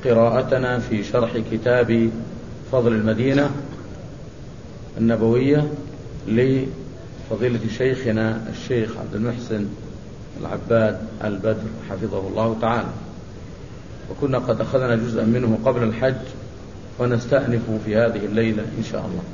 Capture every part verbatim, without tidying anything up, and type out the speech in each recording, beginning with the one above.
قراءتنا في شرح كتاب فضل المدينة النبوية لفضيلة شيخنا الشيخ عبد المحسن العباد البدر حفظه الله تعالى، وكنا قد أخذنا جزءا منه قبل الحج ونستأنف في هذه الليلة إن شاء الله.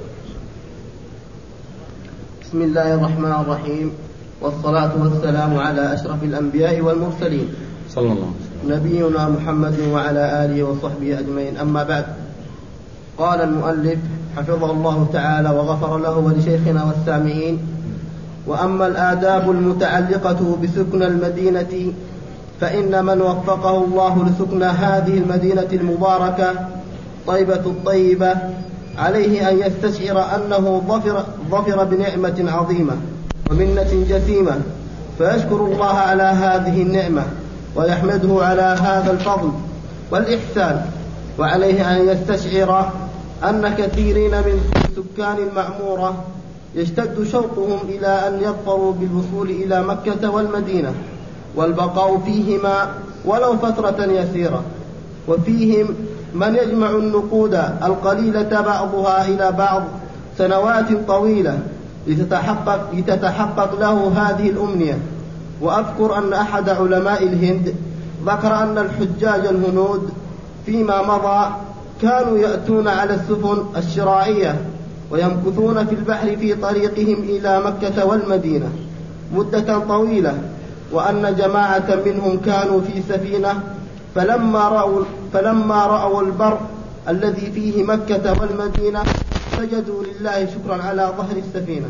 بسم الله الرحمن الرحيم، والصلاة والسلام على أشرف الأنبياء والمرسلين صلى الله عليه وسلم نبينا محمد وعلى آله وصحبه أجمعين. أما بعد، قال المؤلف حفظه الله تعالى وغفر له ولشيخنا والسامعين: وأما الآداب المتعلقة بسكن المدينة فإن من وفقه الله لسكن هذه المدينة المباركة طيبة الطيبة عليه أن يستشعر أنه ظفر, ظفر بنعمة عظيمة ومنة جسيمة، فيشكر الله على هذه النعمة ويحمده على هذا الفضل والإحسان. وعليه أن يستشعر أن كثيرين من سكان المعمورة يشتد شوقهم إلى أن يظفروا بالوصول إلى مكة والمدينة والبقاء فيهماولو فترة يسيرة، وفيهم من يجمع النقود القليلة بعضها إلى بعض سنوات طويلة لتتحقق, لتتحقق له هذه الأمنية. وأذكر أن أحد علماء الهند ذكر أن الحجاج الهنود فيما مضى كانوا يأتون على السفن الشراعية ويمكثون في البحر في طريقهم إلى مكة والمدينة مدة طويلة، وأن جماعة منهم كانوا في سفينة فلما رأوا, فلما رأوا البر الذي فيه مكة والمدينة سجدوا لله شكرا على ظهر السفينة.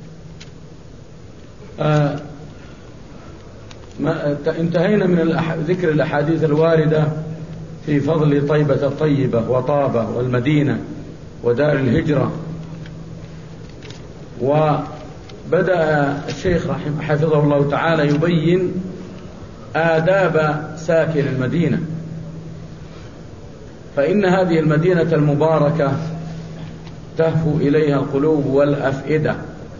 آه ما انتهينا من الأح... ذكر الأحاديث الواردة في فضل طيبة الطيبة وطابة والمدينة ودار الهجرة، وبدأ الشيخ رحمه حفظه الله تعالى يبين آداب ساكن المدينة، فإن هذه المدينة المباركة تهفو إليها القلوب والأفئدة،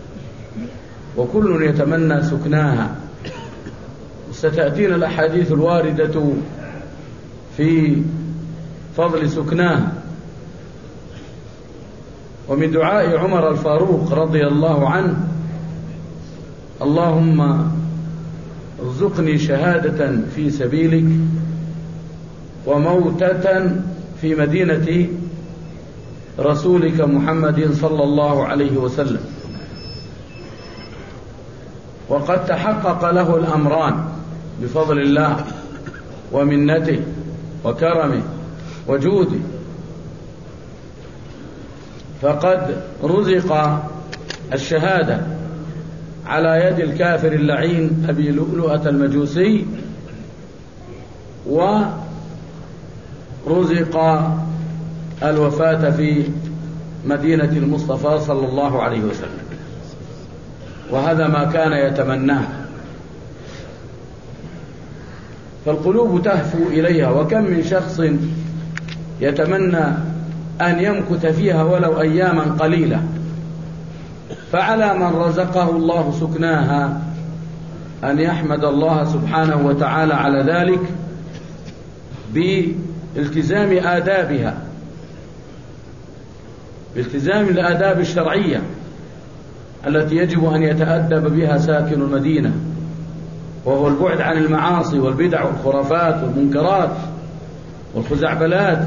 وكل يتمنى سكناها. ستأتينا الأحاديث الواردة في فضل سكناها. ومن دعاء عمر الفاروق رضي الله عنه: اللهم ارزقني شهادة في سبيلك وموتة في مدينة رسولك محمد صلى الله عليه وسلم. وقد تحقق له الأمران بفضل الله ومنته وكرمه وجوده، فقد رزق الشهادة على يد الكافر اللعين أبي لؤلؤة المجوسي، ورزق الوفاة في مدينة المصطفى صلى الله عليه وسلم، وهذا ما كان يتمناه. فالقلوب تهفو إليها، وكم من شخص يتمنى أن يمكث فيها ولو أياما قليلة، فعلى من رزقه الله سكناها أن يحمد الله سبحانه وتعالى على ذلك بالتزام آدابها، بالتزام الآداب الشرعية التي يجب أن يتأدب بها ساكن المدينة، وهو البعد عن المعاصي والبدع والخرافات والمنكرات والخزعبلات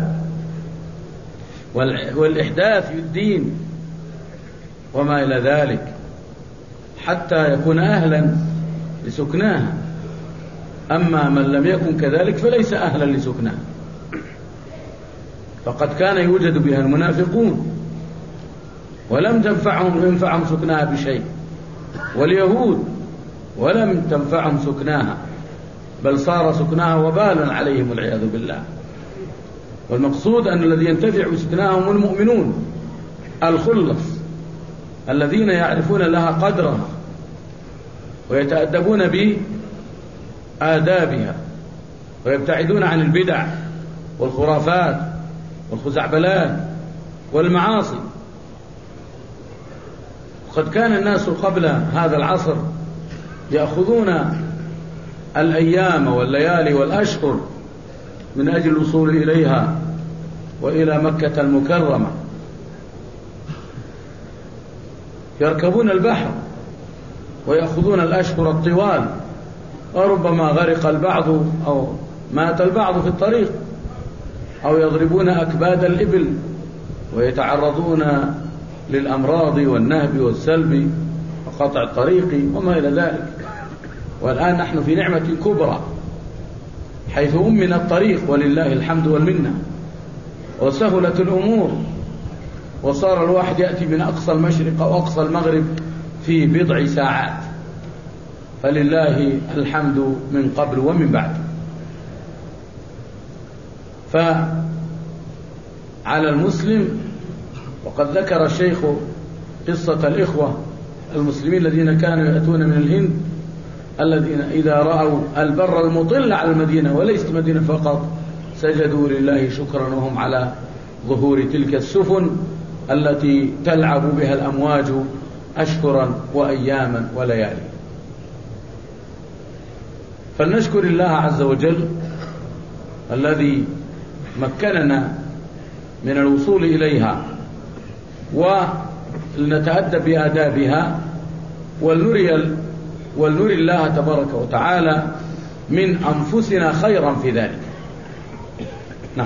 والإحداث في الدين وما إلى ذلك، حتى يكون أهلا لسكناها. أما من لم يكن كذلك فليس أهلا لسكناها، فقد كان يوجد بها المنافقون ولم تنفعهم ينفعهم سكناها بشيء، واليهود ولم تنفعهم سكناها، بل صار سكناها وبالا عليهم والعياذ بالله. والمقصود أن الذي ينتفع بسكناها هم المؤمنون الخلص الذين يعرفون لها قدرها ويتأدبون بآدابها ويبتعدون عن البدع والخرافات والخزعبلات والمعاصي. وقد كان الناس قبل هذا العصر يأخذون الأيام والليالي والأشهر من أجل الوصول إليها وإلى مكة المكرمة، يركبون البحر ويأخذون الأشهر الطوال، وربما غرق البعض أو مات البعض في الطريق، أو يضربون أكباد الإبل ويتعرضون للأمراض والنهب والسلب وقطع الطريق وما إلى ذلك. والآن نحن في نعمة كبرى حيث أمن الطريق ولله الحمد والمنة، وسهلت الأمور، وصار الواحد يأتي من أقصى المشرق أو أقصى المغرب في بضع ساعات، فلله الحمد من قبل ومن بعد. فعلى المسلم، وقد ذكر الشيخ قصة الإخوة المسلمين الذين كانوا يأتون من الهند، الذين إذا رأوا البر المطل على المدينة وليست مدينة فقط سجدوا لله شكرا وهم على ظهور تلك السفن التي تلعب بها الأمواج أشهرا وأياما وليالي. فلنشكر الله عز وجل الذي مكننا من الوصول إليها، ولنتأدب بآدابها، ولنري ولنري الله تبارك وتعالى من أنفسنا خيرا في ذلك. نعم.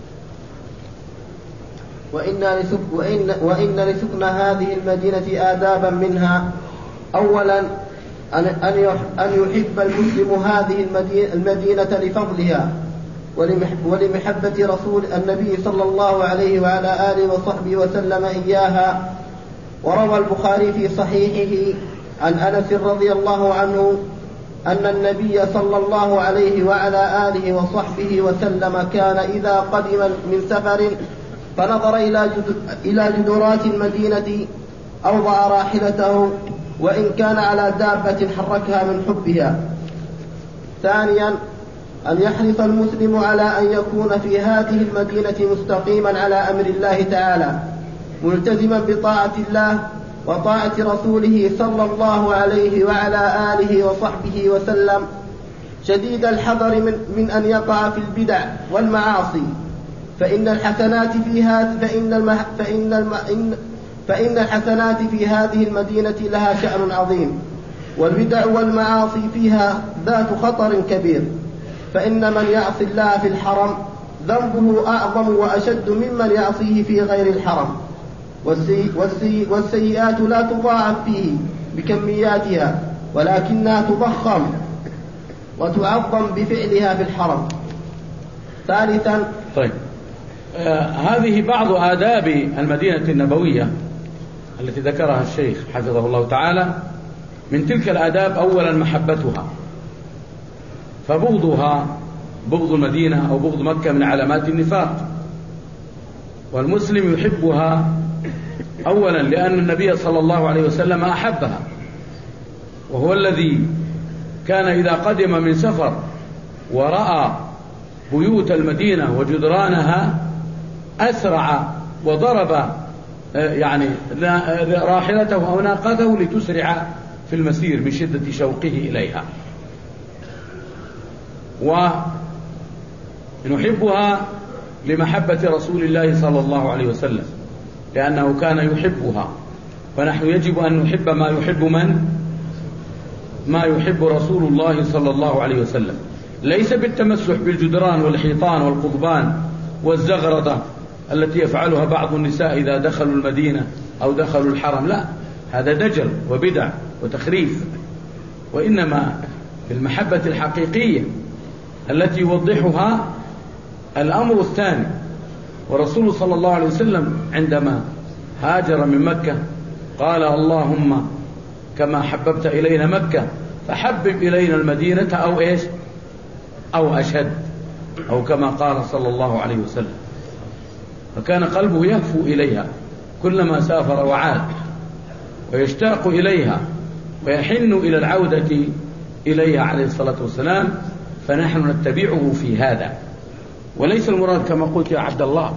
وإن لسك وإن وإن لسكن هذه المدينة آدابا منها. أولا أن أن يحب المسلم هذه المدينة لفضلها ولمحبة رسول النبي صلى الله عليه وعلى آله وصحبه وسلم إياها. وروى البخاري في صحيحه عن أنس رضي الله عنه أن النبي صلى الله عليه وعلى آله وصحبه وسلم كان إذا قدم من سفر فنظر إلى جدرات المدينة أوضع راحلته وإن كان على دابة حركها من حبها. ثانيا أن يحرص المسلم على أن يكون في هذه المدينة مستقيما على أمر الله تعالى، ملتزما بطاعة الله وطاعة رسوله صلى الله عليه وعلى آله وصحبه وسلم، شديد الحذر من, من أن يقع في البدع والمعاصي، فإن الحسنات فيها فإن المح فإن الم إن فإن الحسنات في هذه المدينة لها شأن عظيم، والبدع والمعاصي فيها ذات خطر كبير، فإن من يعصي الله في الحرم ذنبه أعظم وأشد ممن يعصيه في غير الحرم، والسي والسي والسيئات لا تضاعف فيه بكمياتها ولكنها تضخم وتعظم بفعلها في الحرم. ثالثا طيب آه هذه بعض آداب المدينة النبوية التي ذكرها الشيخ حفظه الله تعالى. من تلك الآداب أولا محبتها، فبغضها بغض المدينة أو بغض مكة من علامات النفاق، والمسلم يحبها أولا لأن النبي صلى الله عليه وسلم أحبها، وهو الذي كان إذا قدم من سفر ورأى بيوت المدينة وجدرانها أسرع وضرب يعني راحلته أو ناقته لتسرع في المسير من شدة شوقه إليها. ونحبها لمحبة رسول الله صلى الله عليه وسلم لأنه كان يحبها، فنحن يجب أن نحب ما يحب من؟ ما يحب رسول الله صلى الله عليه وسلم، ليس بالتمسح بالجدران والحيطان والقضبان والزغرضة التي يفعلها بعض النساء إذا دخلوا المدينة أو دخلوا الحرم، لا، هذا دجل وبدع وتخريف، وإنما بالمحبة الحقيقية التي يوضحها الأمر الثاني. ورسول صلى الله عليه وسلم عندما هاجر من مكة قال اللهم كما حببت إلينا مكة فحبب إلينا المدينة أو إيش أو أشد، أو كما قال صلى الله عليه وسلم، فكان قلبه يهفو إليها كلما سافر وعاد ويشتاق إليها ويحن إلى العودة إليها عليه الصلاة والسلام. فنحن نتبعه في هذا، وليس المراد كما قلت يا عبد الله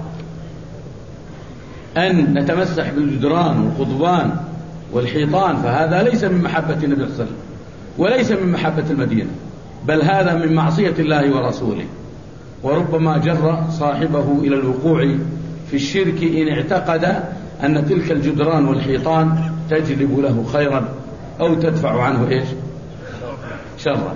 أن نتمسح بالجدران والقضبان والحيطان، فهذا ليس من محبة النبي صلى الله عليه وسلم وليس من محبة المدينة، بل هذا من معصية الله ورسوله. وربما جر صاحبه إلى الوقوع في الشرك إن اعتقد أن تلك الجدران والحيطان تجلب له خيرا أو تدفع عنه إيش؟ شرا.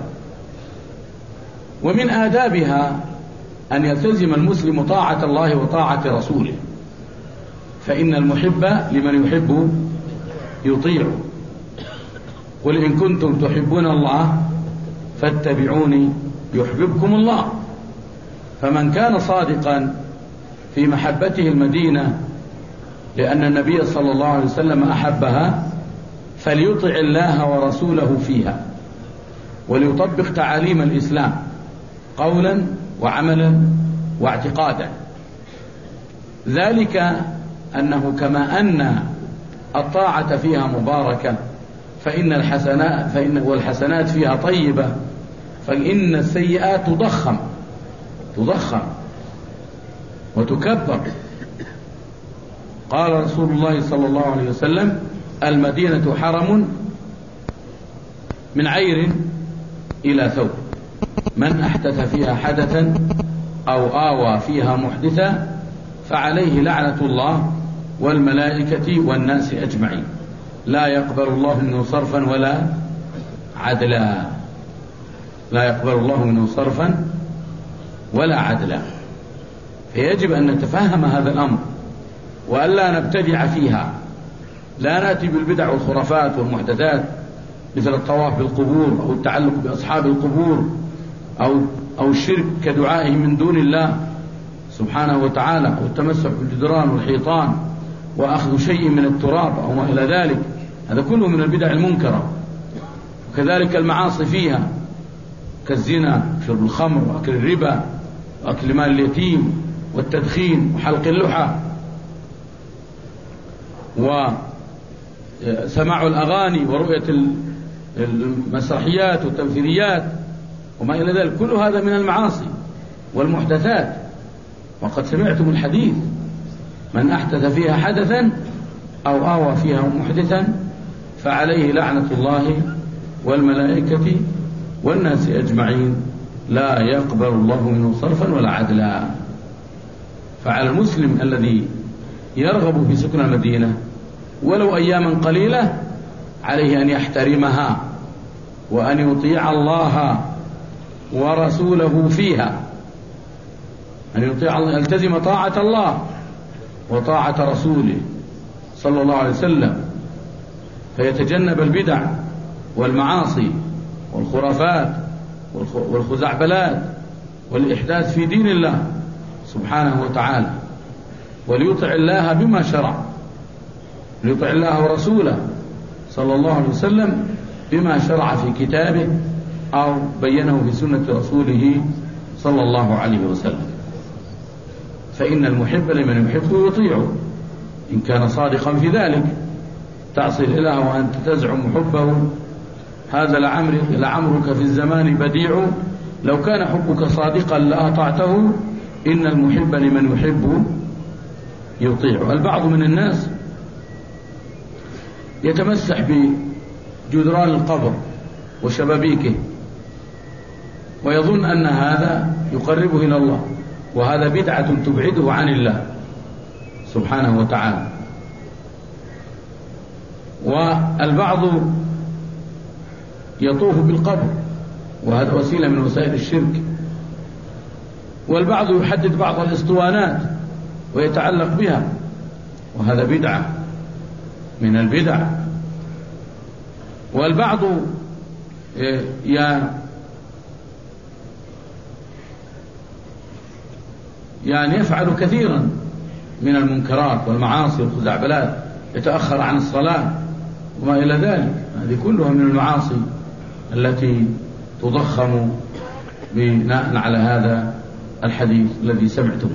ومن آدابها أن يلتزم المسلم طاعة الله وطاعة رسوله، فإن المحب لمن يحب يطيع. قل إن كنتم تحبون الله فاتبعوني يحببكم الله. فمن كان صادقا في محبته المدينة لأن النبي صلى الله عليه وسلم أحبها فليطع الله ورسوله فيها، وليطبق تعاليم الإسلام قولا وعملا واعتقادا. ذلك أنه كما أن الطاعة فيها مباركة فإن الحسنات فإن والحسنات فيها طيبة، فإن السيئات تضخم تضخم وتكبر. قال رسول الله صلى الله عليه وسلم: المدينة حرم من عير إلى ثوب، من أحدث فيها حدثا أو آوى فيها محدثا فعليه لعنة الله والملائكة والناس أجمعين، لا يقبل الله منه صرفا ولا عدلا. لا يقبل الله منه صرفا ولا عدلا. فيجب أن نتفهم هذا الأمر وألا نبتدع فيها، لا نأتي بالبدع والخرافات والمحدثات مثل الطواف بالقبور أو التعلق بأصحاب القبور أو أو الشرك كدعائه من دون الله سبحانه وتعالى، أو التمسك بالجدران والحيطان وأخذ شيء من التراب أو ما إلى ذلك. هذا كله من البدع المنكرة. وكذلك المعاصي فيها كالزنا وشرب الخمر وأكل الربا وأكل مال اليتيم والتدخين وحلق اللحى وسماع الأغاني ورؤية المسرحيات والتمثيليات وما إلى ذلك. كل هذا من المعاصي والمحدثات. وقد سمعتم الحديث: من أحدث فيها حدثا أو آوى فيها محدثا فعليه لعنة الله والملائكة والناس أجمعين، لا يقبل الله منه صرفا ولا عدلا. فعلى المسلم الذي يرغب في سكن المدينة ولو أياما قليلة عليه أن يحترمها وأن يطيع الله ورسوله فيها، أن يطيع الله، يلتزم طاعة الله وطاعة رسوله صلى الله عليه وسلم، فيتجنب البدع والمعاصي والخرافات والخزعبلات والإحداث في دين الله سبحانه وتعالى، وليطع الله بما شرع، ليطع الله ورسوله صلى الله عليه وسلم بما شرع في كتابه أو بينه في سنة رسوله صلى الله عليه وسلم. فإن المحب لمن يحبه يطيعه إن كان صادقا في ذلك. تعصي الإله وأنت تزعم حبه، هذا لعمرك, لعمرك في الزمان بديع، لو كان حبك صادقا لأطعته، إن المحب لمن يحب يطيع. البعض من الناس يتمسح بجدران القبر وشبابيكه ويظن أن هذا يقربه إلى الله، وهذا بدعة تبعده عن الله سبحانه وتعالى. والبعض يطوف بالقبر وهذا وسيلة من وسائل الشرك، والبعض يحدد بعض الاسطوانات ويتعلق بها وهذا بدعة من البدع. والبعض يا يعني يفعل كثيرا من المنكرات والمعاصي والخزعبلات، يتأخر عن الصلاة وما إلى ذلك. هذه كلها من المعاصي التي تضخم بناء على هذا الحديث الذي سمعتم.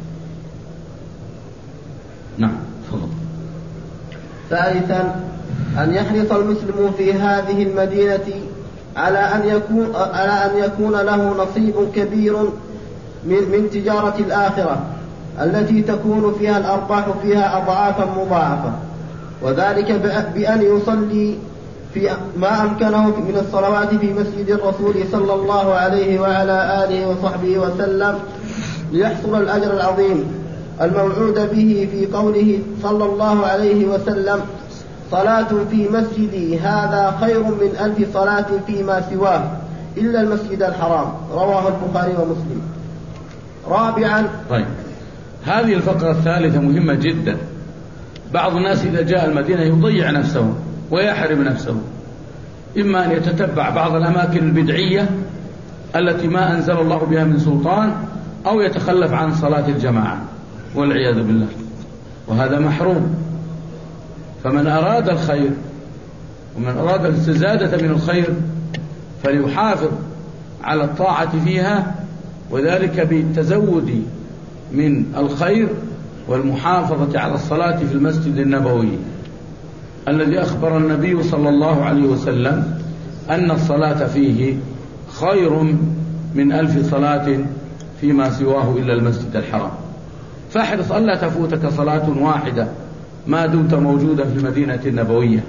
نعم تفضل. ثالثا أن يحرص المسلم في هذه المدينة على أن يكون على أن يكون له نصيب كبير من من تجارة الآخرة التي تكون فيها الأرباح فيها أضعافا مضاعفة، وذلك بأن يصلي في ما أمكنه من الصلوات في مسجد الرسول صلى الله عليه وعلى آله وصحبه وسلم ليحصل الأجر العظيم الموعود به في قوله صلى الله عليه وسلم: صلاة في مسجدي هذا خير من ألف صلاة فيما سواه إلا المسجد الحرام. رواه البخاري ومسلم. رابعا، طيب، هذه الفقرة الثالثة مهمة جدا. بعض الناس إذا جاء المدينة يضيع نفسه ويحرم نفسه، إما أن يتتبع بعض الأماكن البدعية التي ما أنزل الله بها من سلطان، أو يتخلف عن صلاة الجماعة والعياذ بالله، وهذا محروم. فمن أراد الخير ومن أراد الاستزادة من الخير فليحافظ على الطاعة فيها، وذلك بالتزود من الخير والمحافظة على الصلاة في المسجد النبوي الذي أخبر النبي صلى الله عليه وسلم أن الصلاة فيه خير من ألف صلاة فيما سواه إلا المسجد الحرام. فاحرص ألا تفوتك صلاة واحدة ما دمت موجودا في المدينة النبوية،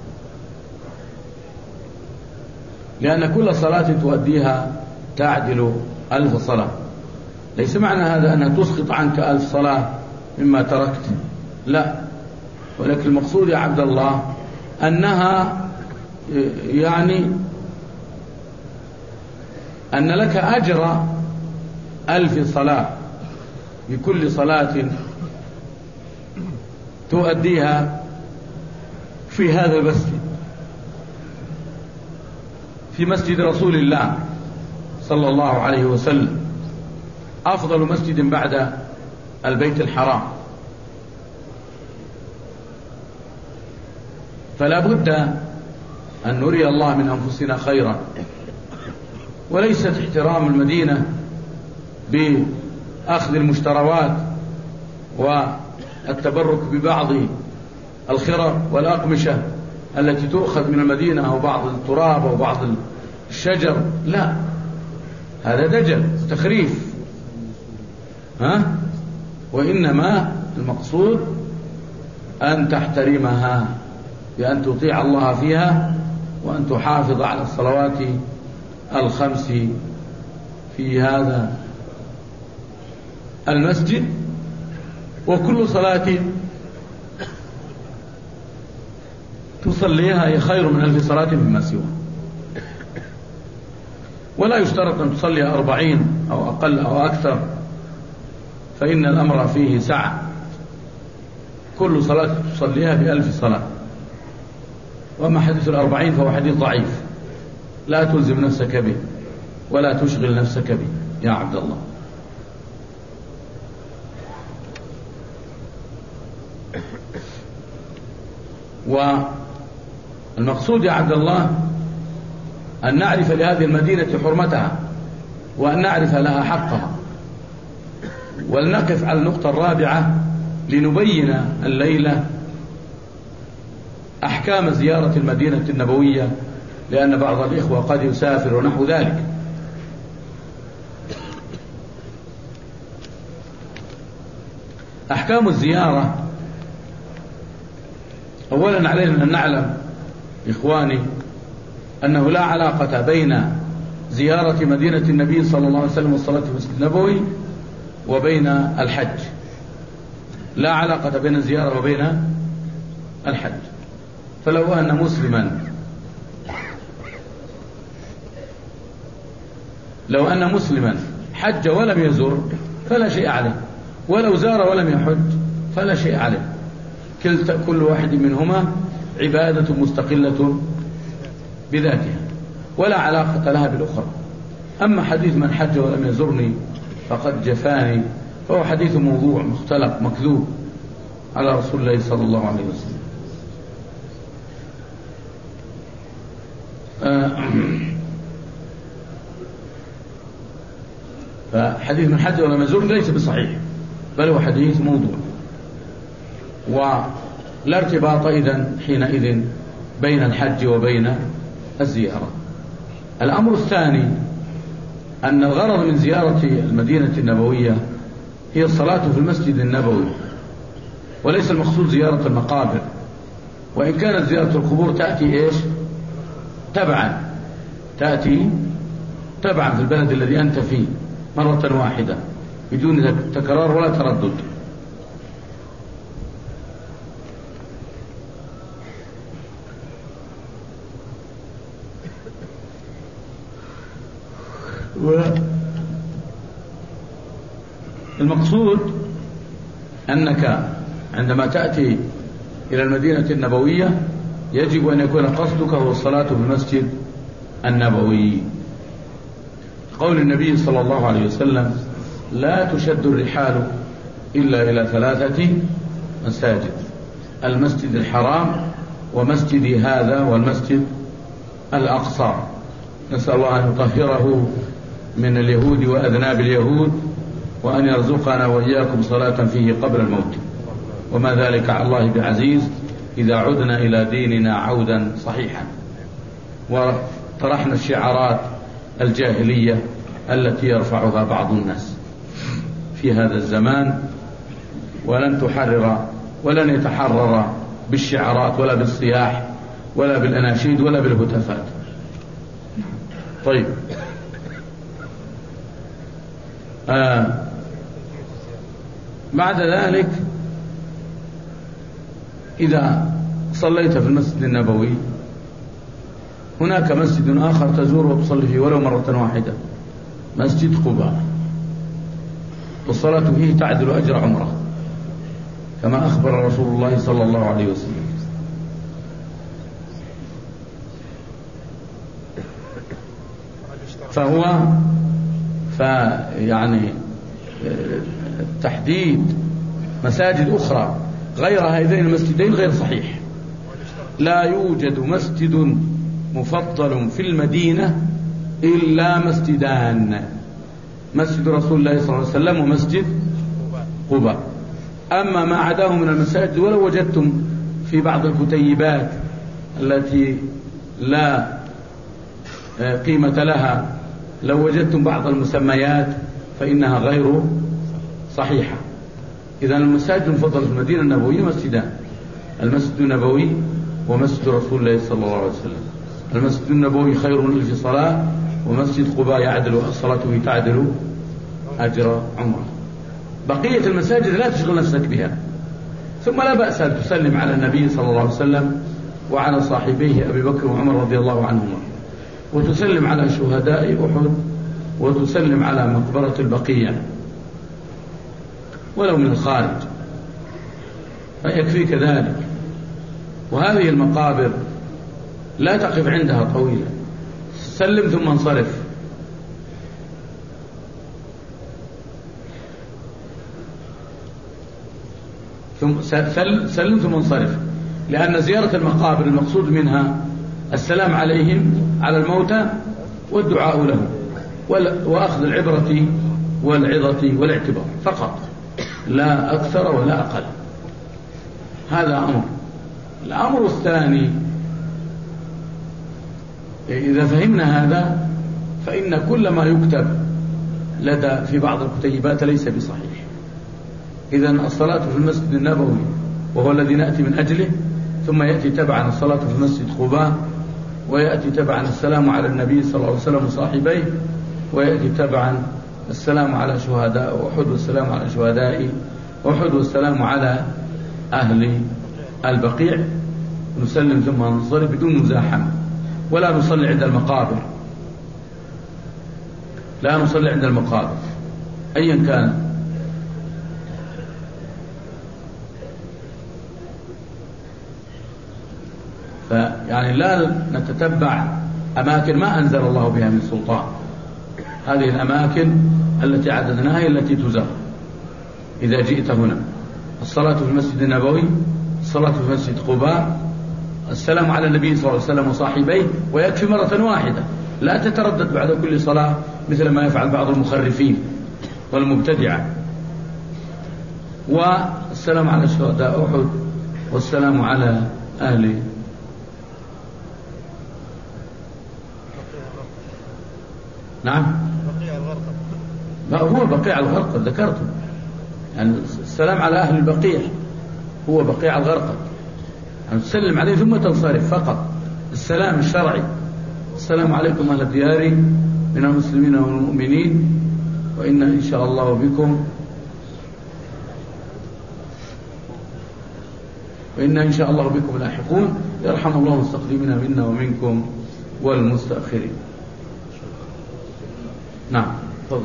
لأن كل صلاة تؤديها تعدل ألف صلاة. ليس معنى هذا أنها تسقط عنك ألف صلاة مما تركت، لا، ولكن المقصود يا عبد الله أنها يعني أن لك أجر ألف صلاة بكل صلاة تؤديها في هذا المسجد، في مسجد رسول الله صلى الله عليه وسلم، أفضل مسجد بعد البيت الحرام. فلا بد أن نري الله من أنفسنا خيرا، وليست احترام المدينة بأخذ المشتروات والتبرك ببعض الخرق والأقمشة التي تؤخذ من المدينة أو بعض التراب أو بعض الشجر، لا، هذا دجل تخريف، ها؟ وإنما المقصود أن تحترمها بأن تطيع الله فيها، وأن تحافظ على الصلوات الخمس في هذا المسجد، وكل صلاة تصليها هي خير من ألف صلاة مما سواه. ولا يشترط أن تصلي أربعين أو أقل أو أكثر، فإن الأمر فيه سعة، كل صلاة تصليها بألف صلاة. وأما حديث الأربعين فهو حديث ضعيف، لا تلزم نفسك به ولا تشغل نفسك به يا عبد الله. والمقصود يا عبد الله أن نعرف لهذه المدينة حرمتها، وأن نعرف لها حقها. ولنقف على النقطة الرابعة لنبين الليلة أحكام زيارة المدينة النبوية، لأن بعض الإخوة قد يسافر ونحو ذلك. أحكام الزيارة، أولا علينا أن نعلم إخواني أنه لا علاقة بين زيارة مدينة النبي صلى الله عليه وسلم والصلاة في المسجد النبوي وبين الحج، لا علاقة بين الزيارة وبين الحج. فلو أن مسلما لو أن مسلما حج ولم يزور فلا شيء عليه، ولو زار ولم يحج فلا شيء عليه، كل واحد منهما عبادة مستقلة بذاتها ولا علاقة لها بالأخرى. أما حديث من حج ولم يزرني فقد جفاني فهو حديث موضوع مختلق مكذوب على رسول الله صلى الله عليه وسلم. فحديث من حج ولم يزرني ليس بصحيح، بل هو حديث موضوع، ولا ارتباط إذن حينئذ بين الحج وبين الزيارة. الأمر الثاني أن الغرض من زيارة المدينة النبوية هي الصلاة في المسجد النبوي، وليس المقصود زيارة المقابر، وإن كانت زيارة القبور تأتي إيش؟ تبعا، تأتي تبعا في البلد الذي أنت فيه مرة واحدة، بدون تكرار ولا تردد. المقصود أنك عندما تأتي إلى المدينة النبوية يجب أن يكون قصدك هو الصلاة في المسجد النبوي. قول النبي صلى الله عليه وسلم: لا تشد الرحال إلا إلى ثلاثة مساجد: المسجد الحرام ومسجدي هذا والمسجد الأقصى. نسأل الله أن يطهره من اليهود وأذناب اليهود، وأن يرزقنا وإياكم صلاة فيه قبل الموت، وما ذلك على الله بعزيز إذا عدنا إلى ديننا عودا صحيحا وطرحنا الشعارات الجاهلية التي يرفعها بعض الناس في هذا الزمان، ولن تحرر ولن يتحرر بالشعارات ولا بالصياح ولا بالأناشيد ولا بالهتافات. طيب، آه بعد ذلك إذا صليت في المسجد النبوي هناك مسجد آخر تزوره وتصلي فيه ولو مرة واحدة، مسجد قباء، والصلاة فيه تعدل أجر عمره كما أخبر رسول الله صلى الله عليه وسلم. فهو فيعني تحديد مساجد أخرى غير هذين المسجدين غير صحيح. لا يوجد مسجد مفضل في المدينة إلا مسجدان: مسجد رسول الله صلى الله عليه وسلم ومسجد قباء. أما ما عداه من المساجد ولو وجدتم في بعض الكتيبات التي لا قيمة لها، لو وجدتم بعض المسميات فإنها غير صحيحة. إذا المساجد المفضلة في المدينة النبوية مسجدان: المسجد النبوي ومسجد رسول الله صلى الله عليه وسلم. المسجد النبوي خير من ألف صلاة، ومسجد قباء يعدل صلاته تعدل أجر عمره. بقية المساجد لا تشغل نفسك بها. ثم لا بأس أن تسلم على النبي صلى الله عليه وسلم وعلى صاحبيه أبي بكر وعمر رضي الله عنهما، وتسلم على شهداء أحد، وتسلم على مقبرة البقية ولو من الخارج، فيكفيك ذلك. وهذه المقابر لا تقف عندها طويلا، سلم ثم انصرف. ثم سلم ثم انصرف، لأن زيارة المقابر المقصود منها السلام عليهم على الموتى والدعاء لهم وأخذ العبرة والعظة والاعتبار فقط، لا أكثر ولا أقل. هذا أمر. الأمر الثاني، إذا فهمنا هذا فإن كل ما يكتب لدى في بعض الكتيبات ليس بصحيح. إذن الصلاة في المسجد النبوي وهو الذي نأتي من أجله، ثم يأتي تبعا الصلاة في مسجد قباء، ويأتي تبعا السلام على النبي صلى الله عليه وسلم وصاحبيه، ويأتي تبعا السلام على شهداء أحد والسلام على شهداء أحد والسلام على أهل البقيع. نسلم ثم ننصرف بدون مزاحمة، ولا نصلي عند المقابر، لا نصلي عند المقابر أيا كان. فيعني لا نتتبع أماكن ما أنزل الله بها من سلطان. هذه الأماكن التي عددناها هي التي تزار. إذا جئت هنا الصلاة في المسجد النبوي، الصلاة في مسجد قباء، السلام على النبي صلى الله عليه وسلم وصاحبيه، ويكفي مرة واحدة، لا تتردد بعد كل صلاة مثل ما يفعل بعض المخرفين والمبتدعة. والسلام على شهداء أحد والسلام على أهل نعم بقيع الغرقد. ما هو بقيع الغرقد ذكرته، يعني السلام على أهل البقيع هو بقيع الغرقد، يعني تسلم عليه ثم تنصرف فقط. السلام الشرعي: السلام عليكم أهل الديار من المسلمين والمؤمنين وإن إن شاء الله بكم وإن إن شاء الله بكم لاحقون. يرحم الله المستقدمين منا ومنكم والمستأخرين. نعم تفضل.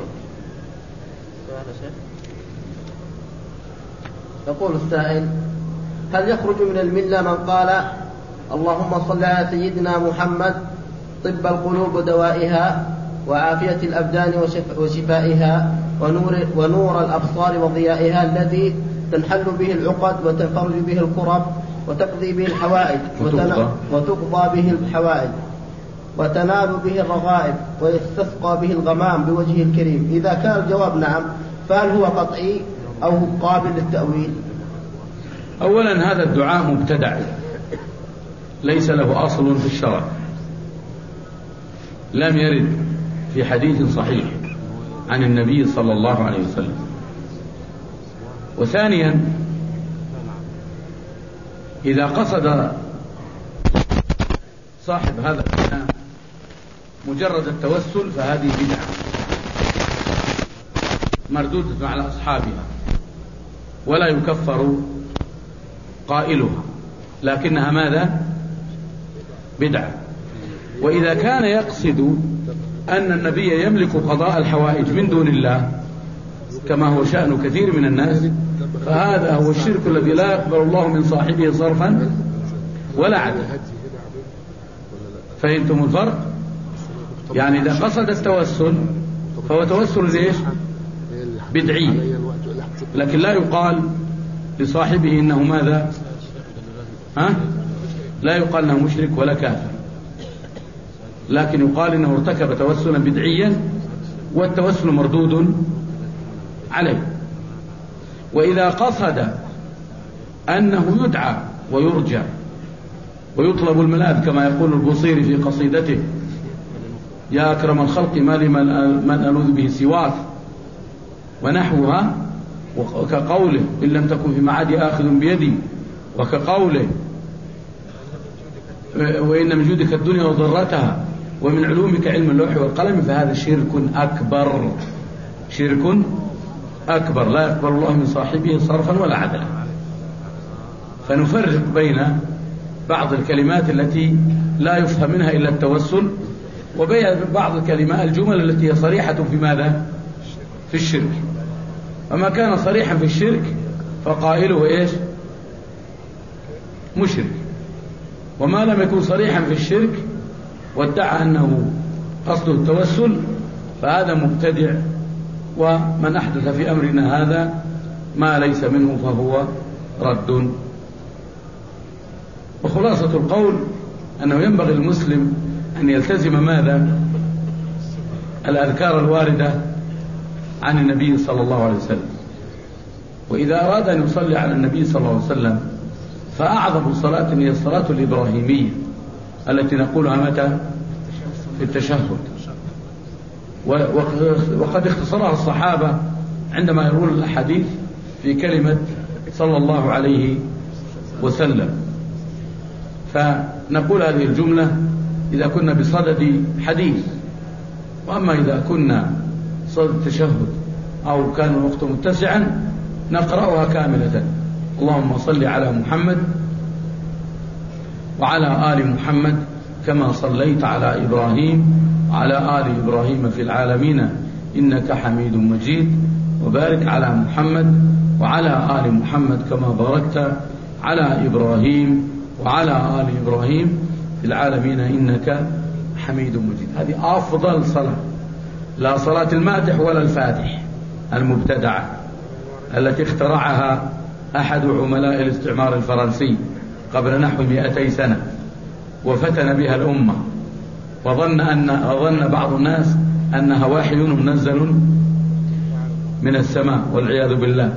يقول السائل: هل يخرج من الملة من قال اللهم صل على سيدنا محمد طب القلوب ودوائها وعافية الأبدان وشفائها ونور, ونور الأبصار وضيائها الذي تنحل به العقد وتنفرج به الكرب وتقضي به الحوائج وتقضى به الحوائج وتنال به الرغائب ويستسقى به الغمام بوجهه الكريم؟ إذا كان الجواب نعم، فهل هو قطعي أو قابل للتأويل؟ أولا هذا الدعاء مبتدع ليس له أصل في الشرع، لم يرد في حديث صحيح عن النبي صلى الله عليه وسلم. وثانيا إذا قصد صاحب هذا الدعاء مجرد التوسل فهذه بدعة مردودة على أصحابها ولا يكفر قائلها، لكنها ماذا؟ بدعة. وإذا كان يقصد أن النبي يملك قضاء الحوائج من دون الله كما هو شأن كثير من الناس فهذا هو الشرك الذي لا يقبل الله من صاحبه صرفا ولا عدلا. فهمتم الفرق؟ يعني إذا قصد التوسل فهو توسل ليش؟ بدعي، لكن لا يقال لصاحبه إنه ماذا؟ ها؟ لا يقال إنه مشرك ولا كافر، لكن يقال إنه ارتكب توسلا بدعيا والتوسل مردود عليه. وإذا قصد أنه يدعى ويرجى ويطلب الملاذ كما يقول البوصيري في قصيدته: يا أكرم الخلق ما لي من ألوذ به سواك، ونحوها، وكقوله إن لم تكن في معادي آخذ بيدي، وكقوله وإن من جودك الدنيا وضرتها ومن علومك علم اللوح والقلم، فهذا شرك أكبر، شرك أكبر لا يقبل الله من صاحبه صرفا ولا عدلا. فنفرق بين بعض الكلمات التي لا يفهم منها إلا التوسل وبين بعض الكلمات الجمل التي هي صريحة في ماذا؟ في الشرك. وما كان صريحا في الشرك فقائله إيش؟ مشرك. وما لم يكن صريحا في الشرك وادعى أنه قصده التوسل فهذا مبتدع، ومن أحدث في أمرنا هذا ما ليس منه فهو رد. وخلاصة القول أنه ينبغي المسلم أن يلتزم ماذا؟ الأذكار الواردة عن النبي صلى الله عليه وسلم. وإذا أراد أن يصلي على النبي صلى الله عليه وسلم فأعظم صلاة هي الصلاة الإبراهيمية التي نقولها متى؟ في التشهد. وقد اختصرها الصحابة عندما يرون الأحاديث في كلمة صلى الله عليه وسلم. فنقول هذه الجملة إذا كنا بصدد حديث، وأما إذا كنا صدد التشهد أو كان الوقت متسعا نقرأها كاملة: اللهم صل على محمد وعلى آل محمد كما صليت على إبراهيم وعلى آل إبراهيم في العالمين إنك حميد مجيد، وبارك على محمد وعلى آل محمد كما باركت على إبراهيم وعلى آل إبراهيم في العالمين إنك حميد مجيد. هذه أفضل صلاة، لا صلاة المادح ولا الفاتح المبتدعة التي اخترعها أحد عملاء الاستعمار الفرنسي قبل نحو مئتي سنة وفتن بها الأمة، وظن أن ظن بعض الناس أنها وحي منزل من السماء والعياذ بالله،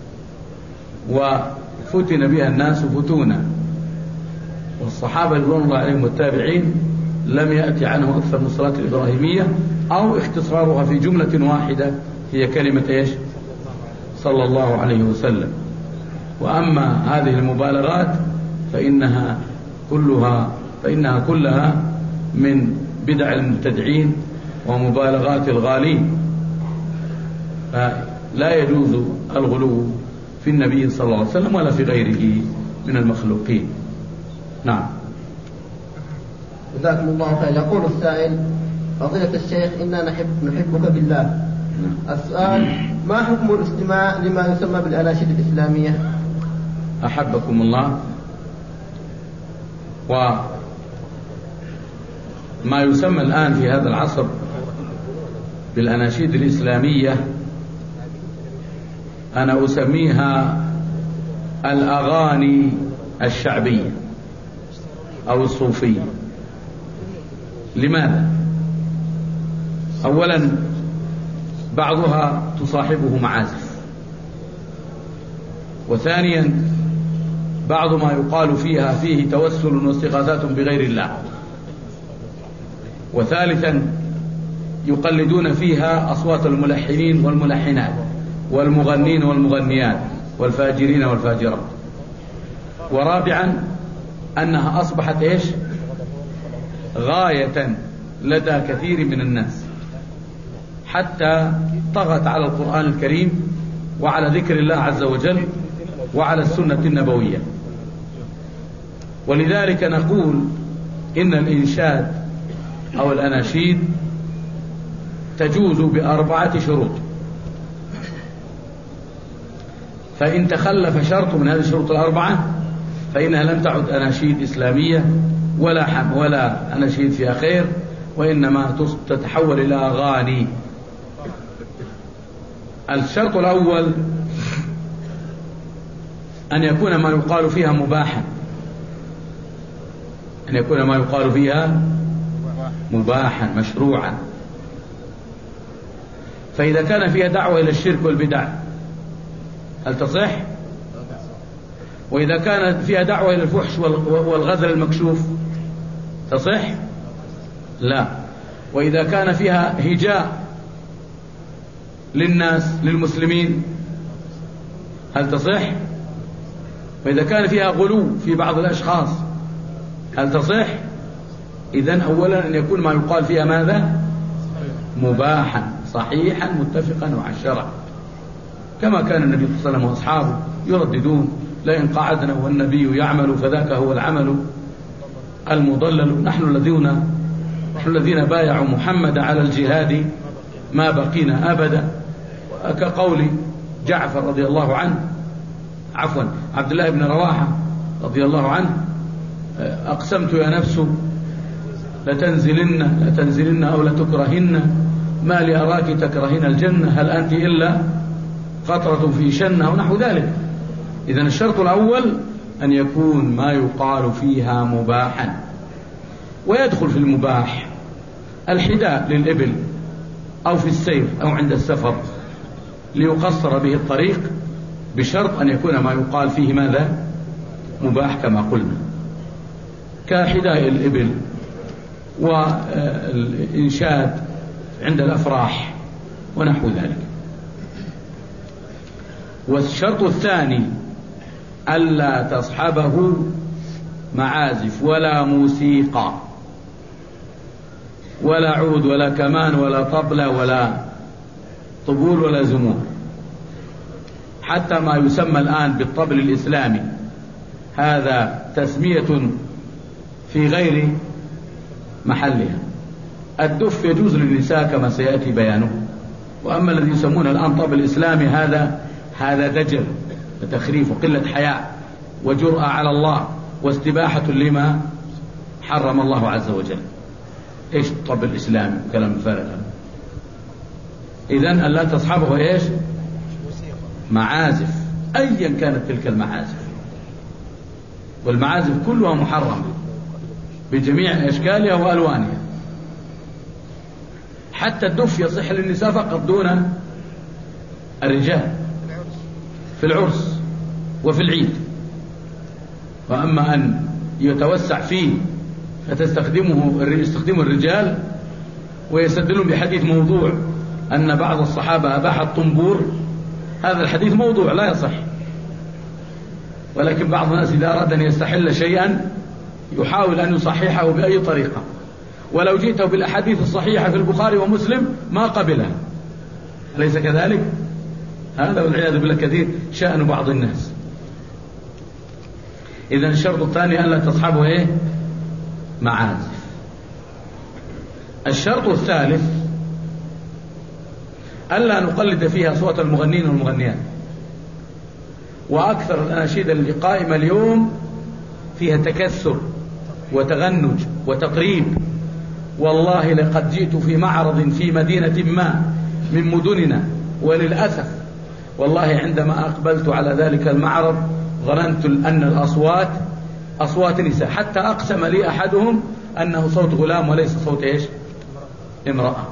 وفتن بها الناس فتونا. والصحابة رضوان الله عليهم والتابعين لم يأتي عنه أكثر من الصلاة الإبراهيمية أو اختصارها في جملة واحدة هي كلمة إيش؟ صلى الله عليه وسلم. وأما هذه المبالغات فإنها كلها فإنها كلها من بدع المبتدعين ومبالغات الغالين. فلا يجوز الغلو في النبي صلى الله عليه وسلم ولا في غيره من المخلوقين. نعم. جزاكم الله خير. يقول السائل: فضيلة الشيخ، إنا نحب نحبك بالله. السؤال: ما حكم الاستماع لما يسمى بالأناشيد الإسلامية؟ أحبكم الله. وما يسمى الآن في هذا العصر بالأناشيد الإسلامية أنا أسميها الأغاني الشعبية أو الصوفية. لماذا؟ أولا، بعضها تصاحبه معازف، وثانيا بعض ما يقال فيها فيه توسل واستغاثات بغير الله، وثالثا يقلدون فيها أصوات الملحنين والملحنات والمغنين والمغنيات والفاجرين والفاجرات، ورابعا أنها أصبحت إيش؟ غاية لدى كثير من الناس، حتى طغت على القرآن الكريم وعلى ذكر الله عز وجل وعلى السنة النبوية. ولذلك نقول إن الإنشاد أو الأناشيد تجوز بأربعة شروط، فإن تخلف شرط من هذه الشروط الأربعة فإنها لم تعد أناشيد إسلامية ولا حم ولا أناشيد فيها خير، وإنما تتحول إلى أغاني. الشرط الأول أن يكون ما يقال فيها مباحا، أن يكون ما يقال فيها مباحا مشروعا. فإذا كان فيها دعوة إلى الشرك والبدع هل تصح؟ وإذا كانت فيها دعوة إلى الفحش والغزل المكشوف تصح؟ لا. وإذا كان فيها هجاء للناس للمسلمين هل تصح؟ وإذا كان فيها غلو في بعض الأشخاص هل تصح؟ إذن أولا أن يكون ما يقال فيها ماذا؟ مباحا صحيحا متفقا مع الشرع، كما كان النبي صلى الله عليه وسلم وأصحابه يرددون: لئن قعدنا والنبي يعمل فذاك هو العمل المضلل. نحن الذين نحن الذين بايعوا محمد على الجهاد ما بقينا أبدا. كقول جعفر رضي الله عنه عفوا عبد الله بن رواحة رضي الله عنه: أقسمت يا نفس لتنزلن لتنزلن أو لتكرهن، ما لي أراك تكرهين الجنة، هل أنت إلا قطرة في شنة، ونحو ذلك. إذن الشرط الأول أن يكون ما يقال فيها مباحا. ويدخل في المباح الحداء للإبل أو في السير أو عند السفر ليقصر به الطريق، بشرط أن يكون ما يقال فيه ماذا؟ مباح كما قلنا، كحداء الإبل والإنشاد عند الأفراح ونحو ذلك. والشرط الثاني ألا تصحبه معازف ولا موسيقى ولا عود ولا كمان ولا طبلة ولا طبول ولا زمور، حتى ما يسمى الآن بالطبل الإسلامي، هذا تسمية في غير محلها. الدف يجوز للنساء كما سيأتي بيانه، وأما الذي يسمون الآن طبل إسلامي هذا هذا دجل وتخريف وقلة حياء وجرأة على الله واستباحة لما حرم الله عز وجل. إيش الطبل الإسلامي؟ كلام فارغ. إذن ألا تصحبه إيش؟ معازف، أيا كانت تلك المعازف، والمعازف كلها محرمة بجميع أشكالها وألوانها. حتى الدف يصح للنساء فقط دون الرجال في العرس وفي العيد، وأما أن يتوسع فيه فتستخدمه يستخدمه الرجال ويستدلون بحديث موضوع أن بعض الصحابة أباح الطنبور، هذا الحديث موضوع لا يصح. ولكن بعض الناس إذا أراد أن يستحل شيئا يحاول أن يصححه بأي طريقة، ولو جئته بالأحاديث الصحيحة في البخاري ومسلم ما قبلها، أليس كذلك؟ هذا والعياذ بالله كثير شأن بعض الناس. إذا الشرط الثاني ألا تصحبه إيه؟ معازف. الشرط الثالث ألا نقلد فيها أصوات المغنين والمغنيات. وأكثر الأناشيد اللي قائمة اليوم فيها تكسر وتغنج وتطريب. والله لقد جئت في معرض في مدينة ما من مدننا، وللأسف والله عندما أقبلت على ذلك المعرض ظننت أن الأصوات أصوات نساء، حتى أقسم لي أحدهم أنه صوت غلام وليس صوت إيش؟ امرأة.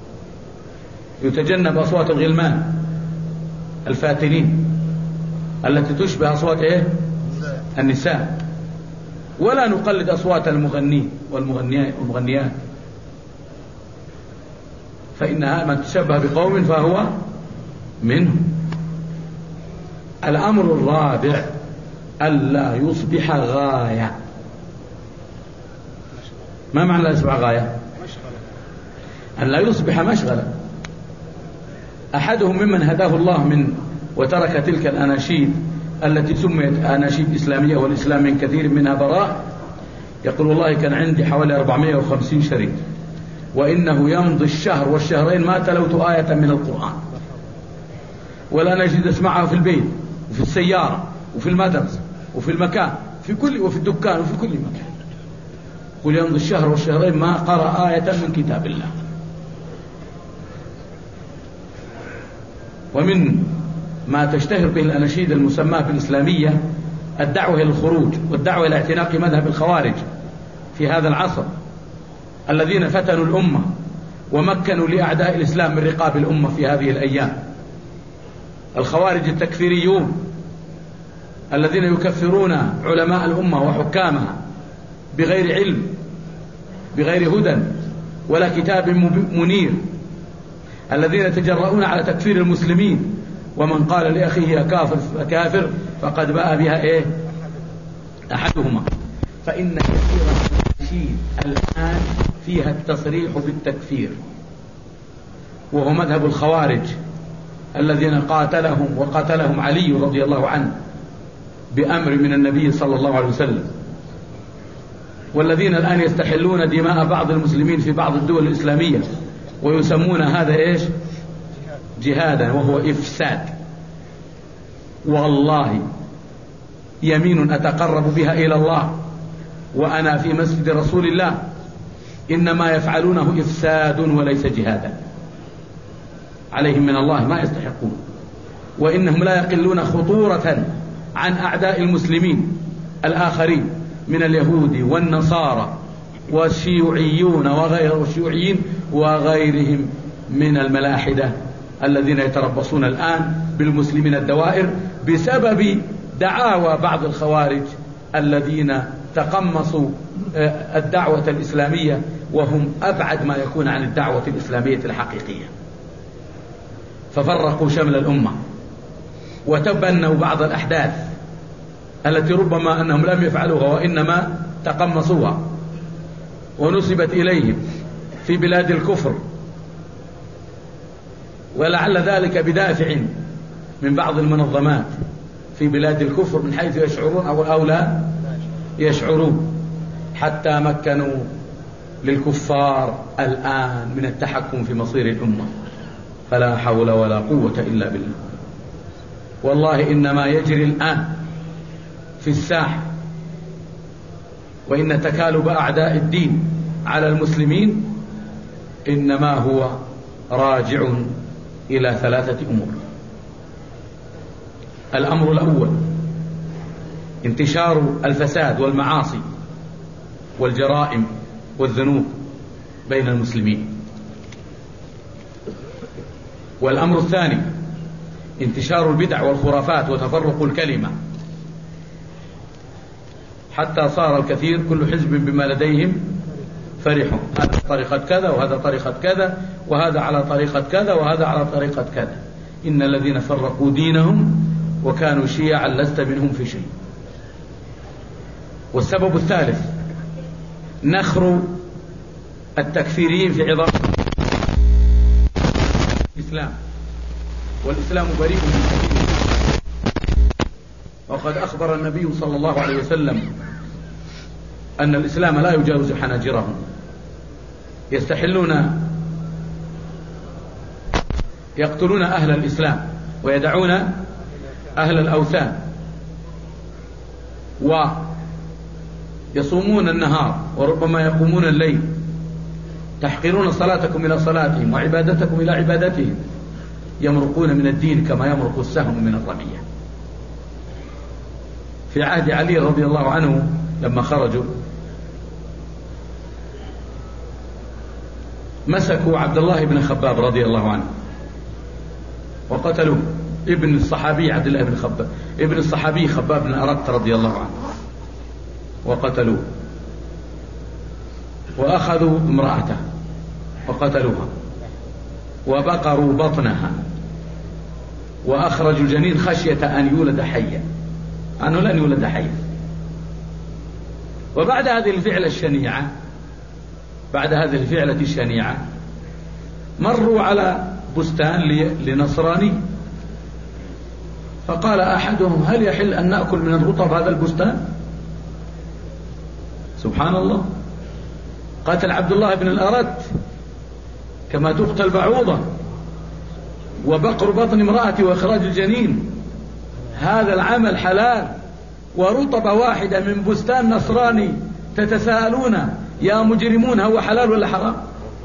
يتجنب أصوات الغلمان الفاتنين التي تشبه أصوات إيه؟ النساء. ولا نقلد أصوات المغنين والمغنيات، فإنها من تشبه بقوم فهو منهم. الأمر الرابع ألا يصبح غاية. ما معنى لا يصبح غاية؟ أن لا يصبح مشغلا. أحدهم ممن هداه الله من وترك تلك الأناشيد التي سميت أناشيد إسلامية، والإسلام من كثير منها براء، يقول والله كان عندي حوالي أربعمائة وخمسين شريط، وإنه يمضي الشهر والشهرين ما تلوت آية من القرآن، ولا نجد اسمعها في البيت وفي السيارة وفي المدرسة وفي المكان في كل وفي الدكان وفي كل مكان. قل يمضي الشهر والشهرين ما قرأ آية من كتاب الله. ومن ما تشتهر به الأناشيد المسماة بالإسلامية الدعوة إلى الخروج والدعوة إلى اعتناق مذهب الخوارج في هذا العصر، الذين فتنوا الأمة ومكنوا لأعداء الإسلام من رقاب الأمة في هذه الأيام. الخوارج التكفيريون الذين يكفرون علماء الأمة وحكامها بغير علم بغير هدى ولا كتاب منير، الذين يتجرؤون على تكفير المسلمين، ومن قال لأخيه يا كافر كافر فقد باء بها إيه؟ أحدهما. فإن كثيرا من الأناشيد الآن فيها التصريح بالتكفير، وهو مذهب الخوارج الذين قاتلهم وقتلهم علي رضي الله عنه بأمر من النبي صلى الله عليه وسلم، والذين الآن يستحلون دماء بعض المسلمين في بعض الدول الإسلامية ويسمون هذا إيش؟ جهادا، وهو إفساد. والله يمين أتقرب بها إلى الله وأنا في مسجد رسول الله إنما يفعلونه إفساد وليس جهادا. عليهم من الله ما يستحقون، وإنهم لا يقلون خطورة عن أعداء المسلمين الآخرين من اليهود والنصارى والشيوعيون وغير الشيوعيين وغيرهم من الملاحدة الذين يتربصون الآن بالمسلمين الدوائر بسبب دعاوى بعض الخوارج الذين تقمصوا الدعوة الإسلامية وهم أبعد ما يكون عن الدعوة الإسلامية الحقيقية، ففرقوا شمل الأمة وتبنوا بعض الأحداث التي ربما أنهم لم يفعلوها وإنما تقمصوها ونسبت إليهم في بلاد الكفر، ولعل ذلك بدافع من بعض المنظمات في بلاد الكفر من حيث يشعرون أو أو لا يشعرون، حتى مكنوا للكفار الآن من التحكم في مصير الأمة. فلا حول ولا قوة إلا بالله. والله إنما يجري الآن في الساحة وإن تكالب أعداء الدين على المسلمين إنما هو راجع إلى ثلاثة أمور. الأمر الأول انتشار الفساد والمعاصي والجرائم والذنوب بين المسلمين. والأمر الثاني انتشار البدع والخرافات وتفرق الكلمة، حتى صار الكثير كل حزب بما لديهم فرح، هذا طريقة كذا وهذا طريقة كذا وهذا على طريقة كذا وهذا على طريقة كذا. إن الذين فرقوا دينهم وكانوا شيعا لست منهم في شيء. والسبب الثالث نخر التكفيريين في عظام الإسلام والإسلام بريء من كثير. وقد أخبر النبي صلى الله عليه وسلم أن الإسلام لا يجاوز حناجرهم، يستحلون يقتلون أهل الإسلام ويدعون أهل الأوثان، ويصومون النهار وربما يقومون الليل، تحقرون صلاتكم إلى صلاتهم وعبادتكم إلى عبادتهم، يمرقون من الدين كما يمرق السهم من الرمية. في عهد علي رضي الله عنه لما خرجوا مسكوا عبد الله بن خباب رضي الله عنه وقتلوه، ابن الصحابي عبد الله بن خباب، ابن الصحابي خباب بن أرت رضي الله عنه، وقتلوه. وأخذوا امرأته وقتلوها، وبقروا بطنها، وأخرجوا الجنين خشية أن يولد حيا، أنه لن يولد حيا. وبعد هذه الفعلة الشنيعة بعد هذه الفعلة الشنيعة مروا على بستان لنصراني، فقال أحدهم: هل يحل أن نأكل من الرطب هذا البستان؟ سبحان الله، قتل عبد الله بن الأرت كما تقتل بعوضة، وبقر بطن امرأة وإخراج الجنين، هذا العمل حلال، ورطبة واحدة من بستان نصراني تتساءلون يا مجرمون هو حلال ولا حرام؟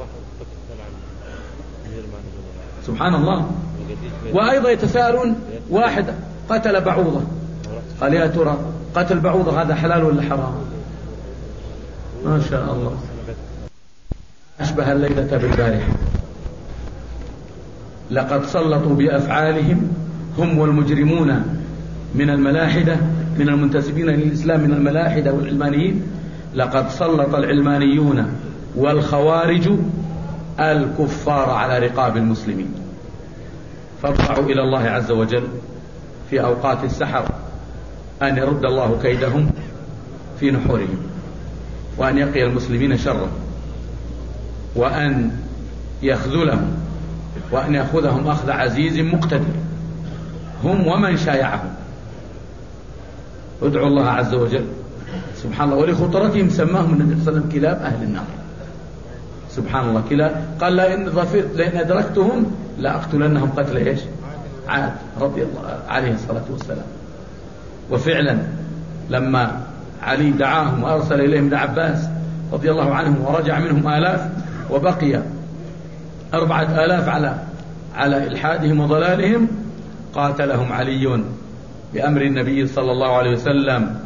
سبحان الله. وأيضا يتساءلون واحد قتل بعوضة، قال: يا ترى قتل بعوضة هذا حلال ولا حرام؟ ما شاء الله، أشبه الليلة بالبارحة. لقد سلطوا بأفعالهم هم والمجرمون من الملاحدة، من المنتسبين للإسلام من الملاحدة والعلمانيين، لقد سلط العلمانيون والخوارج الكفار على رقاب المسلمين، فارفعوا إلى الله عز وجل في أوقات السحر أن يرد الله كيدهم في نحورهم، وأن يقي المسلمين شرا، وأن يخذلهم، وأن يأخذهم أخذ عزيز مقتدر هم ومن شايعهم. ادعوا الله عز وجل. سبحان الله. ولخطرتهم سماهم النبي صلى الله عليه وسلم كلاب أهل النار. سبحان الله، كلاب. قال: لئن ظفرت لئن أدركتهم لأقتلنهم قتل إيش؟ عاد رضي الله عليه الصلاة والسلام. وفعلا لما علي دعاهم وأرسل إليهم ابن عباس رضي الله عنهم ورجع منهم آلاف وبقي أربعة آلاف على على إلحادهم وضلالهم، قاتلهم علي بأمر النبي صلى الله عليه وسلم،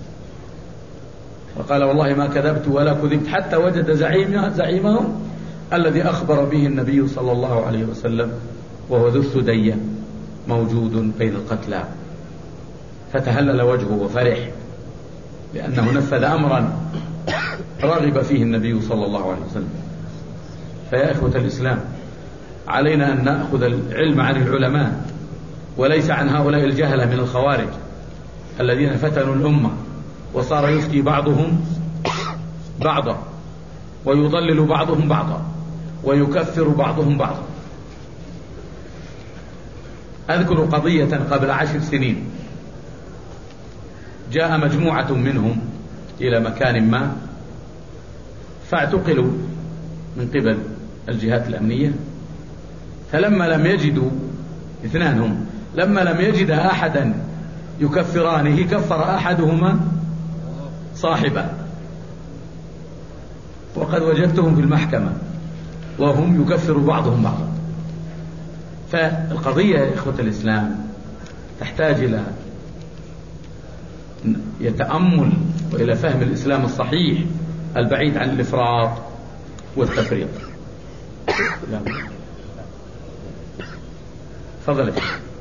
وقال: والله ما كذبت ولا كذبت، حتى وجد زعيم زعيمهم الذي أخبر به النبي صلى الله عليه وسلم، وهو ذو الثدية موجود بين القتلى، فتهلل وجهه وفرح لأنه نفذ أمرا رغب فيه النبي صلى الله عليه وسلم. فيا إخوة الإسلام، علينا أن نأخذ العلم عن العلماء وليس عن هؤلاء الجهلة من الخوارج الذين فتنوا الأمة، وصار يفتي بعضهم بعضا، ويضلل بعضهم بعضا، ويكفر بعضهم بعضا. أذكر قضية قبل عشر سنين، جاء مجموعة منهم إلى مكان ما فاعتقلوا من قبل الجهات الأمنية، فلما لم يجدوا اثنان هم لما لم يجد أحدا يكفرانه كفر أحدهما صاحبه، وقد وجدتهم في المحكمة وهم يكفر بعضهم بعضا. فالقضية يا إخوة الإسلام تحتاج إلى يتأمل وإلى فهم الإسلام الصحيح البعيد عن الإفراط والتفريط. تفضل.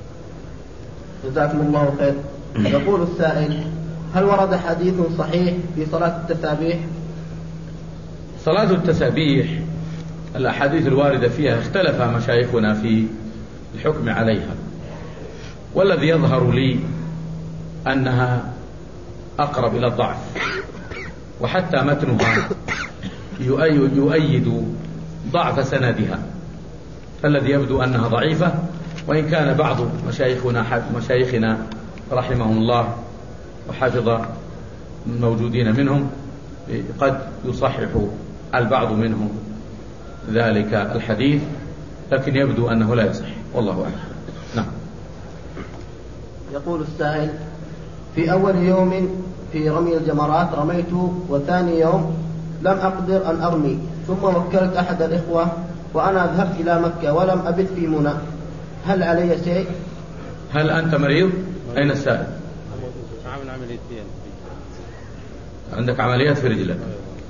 جزاكم الله خير. يقول السائل: هل ورد حديث صحيح في صلاة التسابيح؟ صلاة التسابيح الأحاديث الواردة فيها اختلف مشايخنا في الحكم عليها، والذي يظهر لي أنها أقرب إلى الضعف، وحتى متنها يؤيد ضعف سندها، فالذي يبدو أنها ضعيفة وإن كان بعض مشايخنا مشايخنا رحمهم الله وحفظ الموجودين منهم قد يصحح البعض منهم ذلك الحديث، لكن يبدو أنه لا يصح، والله أعلم. نعم. يقول السائل: في أول يوم في رمي الجمرات رميت، وثاني يوم لم أقدر أن أرمي، ثم وكلت أحد الإخوة وأنا ذهبت إلى مكة ولم أبت في منى، هل علي شيء؟ هل أنت مريض؟ أين السائل؟ عامل عمليتين. عندك عمليات في رجلك.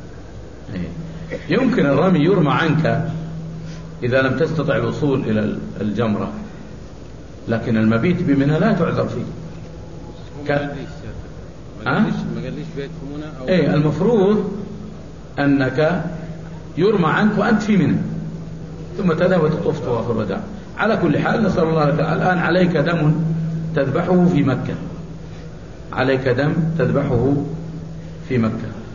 يمكن الرمي يرمى عنك إذا لم تستطع الوصول إلى الجمرة، لكن المبيت بمنى لا تعذر فيه. ك... ما قاليش بيت في منى أو... إيه، المفروض أنك يرمى عنك وأنت في منى، ثم تذهب وتطوف طواف الوداع. على كل حال نسأل الله لك. الآن عليك دم تذبحه في مكة، عليك دم تذبحه في مكة.